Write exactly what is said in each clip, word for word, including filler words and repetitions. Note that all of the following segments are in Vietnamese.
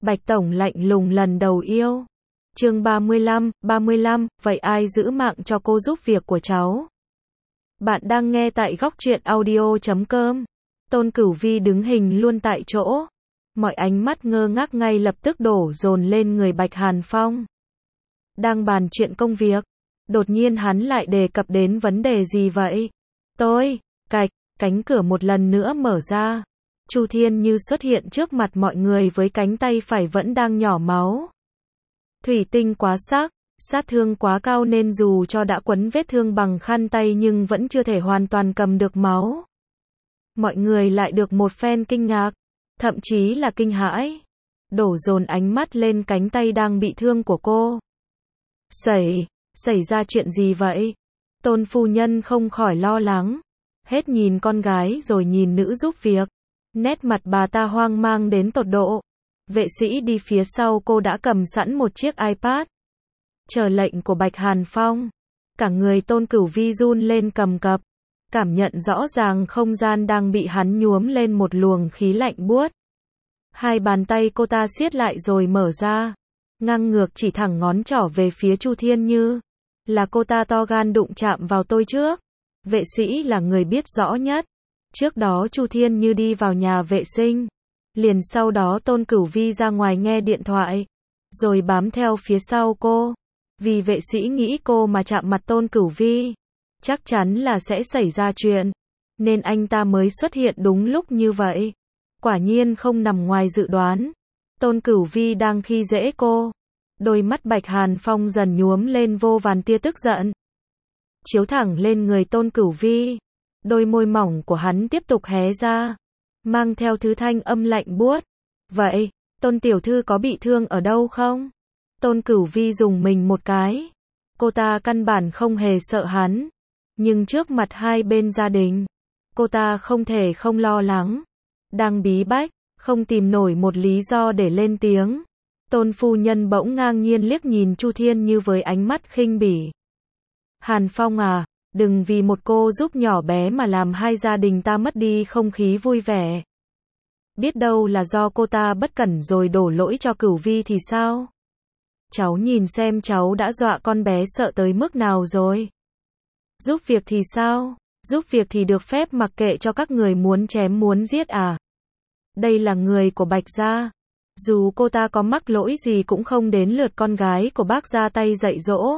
Bạch Tổng lạnh lùng lần đầu yêu. Chương ba mươi lăm, ba mươi lăm, vậy ai giữ mạng cho cô giúp việc của cháu? Bạn đang nghe tại góc truyện audio chấm com. Tôn Cửu Vi đứng hình luôn tại chỗ. Mọi ánh mắt ngơ ngác ngay lập tức đổ dồn lên người Bạch Hàn Phong. Đang bàn chuyện công việc, đột nhiên hắn lại đề cập đến vấn đề gì vậy? Tôi, cạch, cánh cửa một lần nữa mở ra. Chu Thiên Như xuất hiện trước mặt mọi người với cánh tay phải vẫn đang nhỏ máu. Thủy tinh quá sắc, sát thương quá cao nên dù cho đã quấn vết thương bằng khăn tay nhưng vẫn chưa thể hoàn toàn cầm được máu. Mọi người lại được một phen kinh ngạc, thậm chí là kinh hãi, đổ dồn ánh mắt lên cánh tay đang bị thương của cô. Xảy, xảy ra chuyện gì vậy? Tôn phu nhân không khỏi lo lắng, hết nhìn con gái rồi nhìn nữ giúp việc. Nét mặt bà ta hoang mang đến tột độ. Vệ sĩ đi phía sau cô đã cầm sẵn một chiếc iPad. Chờ lệnh của Bạch Hàn Phong. Cả người Tôn Cửu Vi run lên cầm cập. Cảm nhận rõ ràng không gian đang bị hắn nhuốm lên một luồng khí lạnh buốt. Hai bàn tay cô ta siết lại rồi mở ra. Ngang ngược chỉ thẳng ngón trỏ về phía Chu Thiên Như. Là cô ta to gan đụng chạm vào tôi trước. Vệ sĩ là người biết rõ nhất. Trước đó Chu Thiên Như đi vào nhà vệ sinh. Liền sau đó Tôn Cửu Vi ra ngoài nghe điện thoại. Rồi bám theo phía sau cô. Vì vệ sĩ nghĩ cô mà chạm mặt Tôn Cửu Vi, chắc chắn là sẽ xảy ra chuyện. Nên anh ta mới xuất hiện đúng lúc như vậy. Quả nhiên không nằm ngoài dự đoán. Tôn Cửu Vi đang khi dễ cô. Đôi mắt Bạch Hàn Phong dần nhuốm lên vô vàn tia tức giận. Chiếu thẳng lên người Tôn Cửu Vi. Đôi môi mỏng của hắn tiếp tục hé ra, mang theo thứ thanh âm lạnh buốt. Vậy, Tôn tiểu thư có bị thương ở đâu không? Tôn Cửu Vi dùng mình một cái. Cô ta căn bản không hề sợ hắn. Nhưng trước mặt hai bên gia đình, cô ta không thể không lo lắng. Đang bí bách, không tìm nổi một lý do để lên tiếng. Tôn phu nhân bỗng ngang nhiên liếc nhìn Chu Thiên Như với ánh mắt khinh bỉ. Hàn Phong à, đừng vì một cô giúp nhỏ bé mà làm hai gia đình ta mất đi không khí vui vẻ. Biết đâu là do cô ta bất cẩn rồi đổ lỗi cho Cửu Vi thì sao? Cháu nhìn xem cháu đã dọa con bé sợ tới mức nào rồi. Giúp việc thì sao? Giúp việc thì được phép mặc kệ cho các người muốn chém muốn giết à? Đây là người của Bạch gia. Dù cô ta có mắc lỗi gì cũng không đến lượt con gái của bác ra tay dạy dỗ.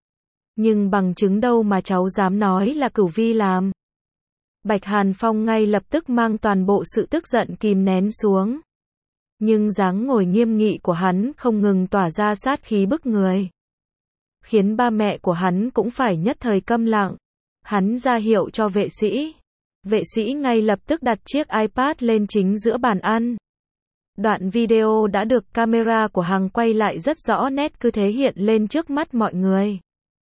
Nhưng bằng chứng đâu mà cháu dám nói là Cửu Vi làm? Bạch Hàn Phong ngay lập tức mang toàn bộ sự tức giận kìm nén xuống. Nhưng dáng ngồi nghiêm nghị của hắn không ngừng tỏa ra sát khí bức người. Khiến ba mẹ của hắn cũng phải nhất thời câm lặng. Hắn ra hiệu cho vệ sĩ. Vệ sĩ ngay lập tức đặt chiếc iPad lên chính giữa bàn ăn. Đoạn video đã được camera của Hằng quay lại rất rõ nét cứ thế hiện lên trước mắt mọi người.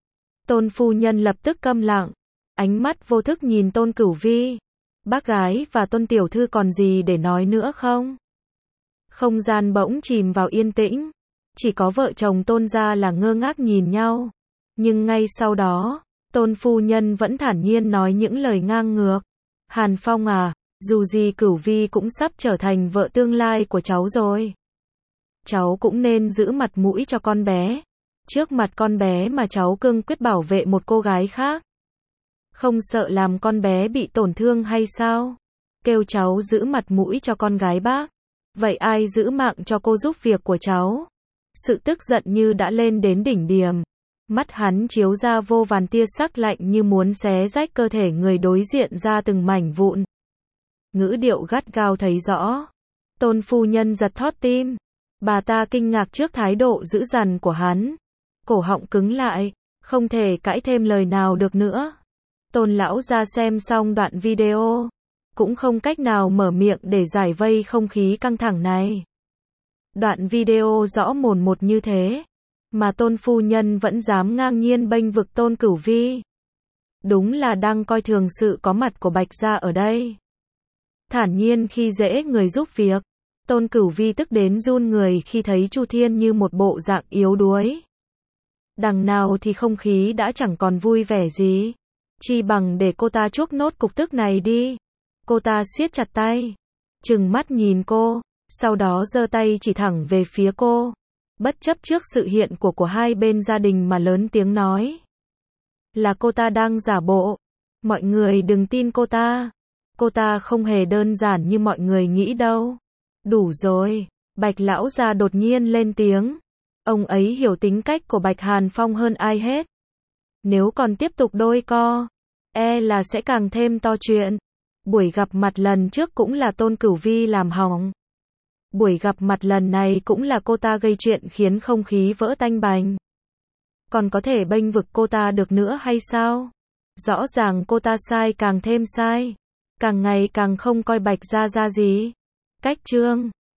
Tôn phu nhân lập tức câm lặng, ánh mắt vô thức nhìn Tôn Cửu Vi. Bác gái và Tôn tiểu thư còn gì để nói nữa không? Không gian bỗng chìm vào yên tĩnh, chỉ có vợ chồng Tôn gia là ngơ ngác nhìn nhau. Nhưng ngay sau đó, Tôn phu nhân vẫn thản nhiên nói những lời ngang ngược. Hàn Phong à, dù gì Cửu Vi cũng sắp trở thành vợ tương lai của cháu rồi. Cháu cũng nên giữ mặt mũi cho con bé. Trước mặt con bé mà cháu cương quyết bảo vệ một cô gái khác. Không sợ làm con bé bị tổn thương hay sao? Kêu cháu giữ mặt mũi cho con gái bác. Vậy ai giữ mạng cho cô giúp việc của cháu? Sự tức giận như đã lên đến đỉnh điểm. Mắt hắn chiếu ra vô vàn tia sắc lạnh như muốn xé rách cơ thể người đối diện ra từng mảnh vụn. Ngữ điệu gắt gao thấy rõ. Tôn phu nhân giật thót tim. Bà ta kinh ngạc trước thái độ dữ dằn của hắn. Cổ họng cứng lại, không thể cãi thêm lời nào được nữa. Tôn lão ra xem xong đoạn video, cũng không cách nào mở miệng để giải vây không khí căng thẳng này. Đoạn video rõ mồn một như thế, mà Tôn phu nhân vẫn dám ngang nhiên bênh vực Tôn Cửu Vi. Đúng là đang coi thường sự có mặt của Bạch gia ở đây. Thản nhiên khi dễ người giúp việc, Tôn Cửu Vi tức đến run người khi thấy Chu Thiên Như một bộ dạng yếu đuối. Đằng nào thì không khí đã chẳng còn vui vẻ gì. Chi bằng để cô ta chuốc nốt cục tức này đi. Cô ta siết chặt tay, trừng mắt nhìn cô. Sau đó giơ tay chỉ thẳng về phía cô. Bất chấp trước sự hiện của của hai bên gia đình mà lớn tiếng nói. Là cô ta đang giả bộ. Mọi người đừng tin cô ta. Cô ta không hề đơn giản như mọi người nghĩ đâu. Đủ rồi. Bạch lão gia đột nhiên lên tiếng. Ông ấy hiểu tính cách của Bạch Hàn Phong hơn ai hết. Nếu còn tiếp tục đôi co, e là sẽ càng thêm to chuyện. Buổi gặp mặt lần trước cũng là Tôn Cửu Vi làm hỏng. Buổi gặp mặt lần này cũng là cô ta gây chuyện khiến không khí vỡ tanh bành. Còn có thể bênh vực cô ta được nữa hay sao? Rõ ràng cô ta sai càng thêm sai. Càng ngày càng không coi Bạch gia ra gì. Cách chương